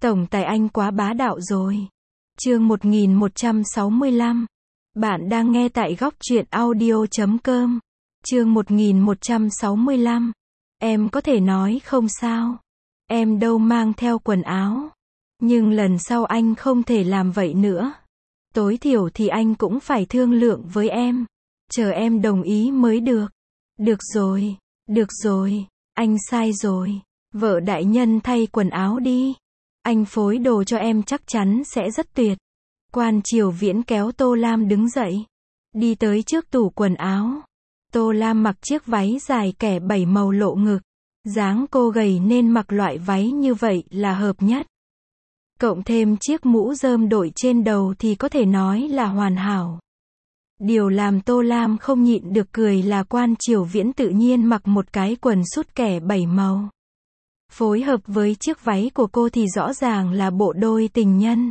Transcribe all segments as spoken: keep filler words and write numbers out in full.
Tổng tài anh quá bá đạo rồi. Chương một nghìn một trăm sáu mươi lăm. Bạn đang nghe tại góc truyện audio chấm com. Chương một nghìn một trăm sáu mươi lăm. Em có thể nói không sao. Em đâu mang theo quần áo. Nhưng lần sau anh không thể làm vậy nữa. Tối thiểu thì anh cũng phải thương lượng với em. Chờ em đồng ý mới được. Được rồi, được rồi, anh sai rồi. Vợ đại nhân thay quần áo đi. Anh phối đồ cho em chắc chắn sẽ rất tuyệt. Quan Triều Viễn kéo Tô Lam đứng dậy. Đi tới trước tủ quần áo. Tô Lam mặc chiếc váy dài kẻ bảy màu lộ ngực. Dáng cô gầy nên mặc loại váy như vậy là hợp nhất. Cộng thêm chiếc mũ rơm đội trên đầu thì có thể nói là hoàn hảo. Điều làm Tô Lam không nhịn được cười là Quan Triều Viễn tự nhiên mặc một cái quần sút kẻ bảy màu. Phối hợp với chiếc váy của cô thì rõ ràng là bộ đôi tình nhân.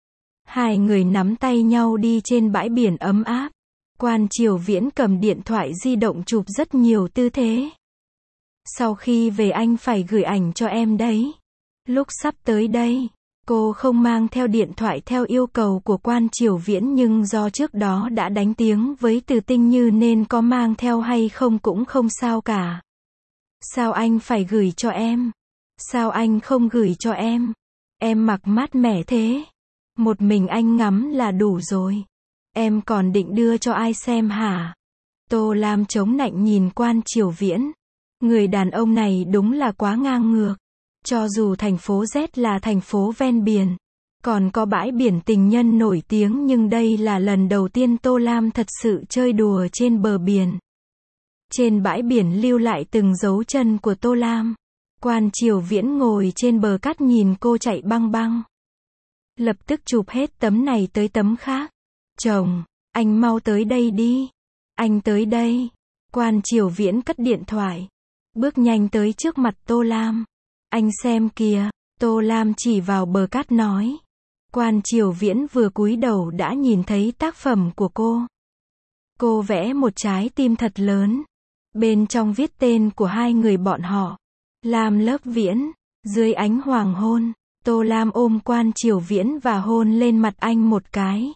Hai người nắm tay nhau đi trên bãi biển ấm áp. Quan Triều Viễn cầm điện thoại di động chụp rất nhiều tư thế. Sau khi về anh phải gửi ảnh cho em đấy. Lúc sắp tới đây, cô không mang theo điện thoại theo yêu cầu của Quan Triều Viễn nhưng do trước đó đã đánh tiếng với Từ Tinh Như nên có mang theo hay không cũng không sao cả. Sao anh phải gửi cho em? Sao anh không gửi cho em? Em mặc mát mẻ thế. Một mình anh ngắm là đủ rồi. Em còn định đưa cho ai xem hả? Tô Lam chống nạnh nhìn Quan Triều Viễn. Người đàn ông này đúng là quá ngang ngược. Cho dù thành phố Z là thành phố ven biển, còn có bãi biển tình nhân nổi tiếng nhưng đây là lần đầu tiên Tô Lam thật sự chơi đùa trên bờ biển. Trên bãi biển lưu lại từng dấu chân của Tô Lam. Quan Triều Viễn ngồi trên bờ cát nhìn cô chạy băng băng. Lập tức chụp hết tấm này tới tấm khác. Chồng, anh mau tới đây đi. Anh tới đây. Quan Triều Viễn cất điện thoại. Bước nhanh tới trước mặt Tô Lam. Anh xem kìa. Tô Lam chỉ vào bờ cát nói. Quan Triều Viễn vừa cúi đầu đã nhìn thấy tác phẩm của cô. Cô vẽ một trái tim thật lớn. Bên trong viết tên của hai người bọn họ. Lam Lớp Viễn. Dưới ánh hoàng hôn, Tô Lam ôm Quan Triều Viễn và hôn lên mặt anh một cái.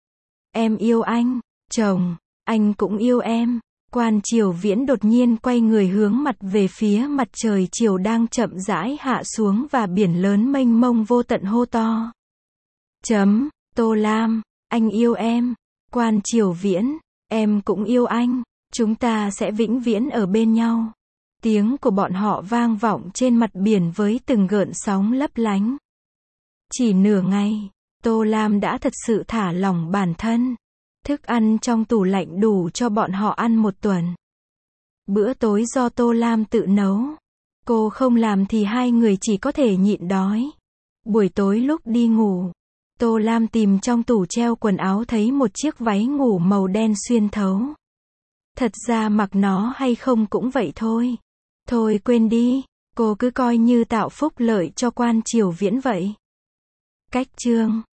Em yêu anh, chồng, anh cũng yêu em. Quan Triều Viễn đột nhiên quay người hướng mặt về phía mặt trời chiều đang chậm rãi hạ xuống và biển lớn mênh mông vô tận hô to. Chấm, Tô Lam, anh yêu em. Quan Triều Viễn, em cũng yêu anh. Chúng ta sẽ vĩnh viễn ở bên nhau. Tiếng của bọn họ vang vọng trên mặt biển với từng gợn sóng lấp lánh. Chỉ nửa ngày, Tô Lam đã thật sự thả lỏng bản thân. Thức ăn trong tủ lạnh đủ cho bọn họ ăn một tuần. Bữa tối do Tô Lam tự nấu. Cô không làm thì hai người chỉ có thể nhịn đói. Buổi tối lúc đi ngủ, Tô Lam tìm trong tủ treo quần áo thấy một chiếc váy ngủ màu đen xuyên thấu. Thật ra mặc nó hay không cũng vậy thôi. Thôi quên đi, cô cứ coi như tạo phúc lợi cho Quan Triều Viễn vậy. Cách chương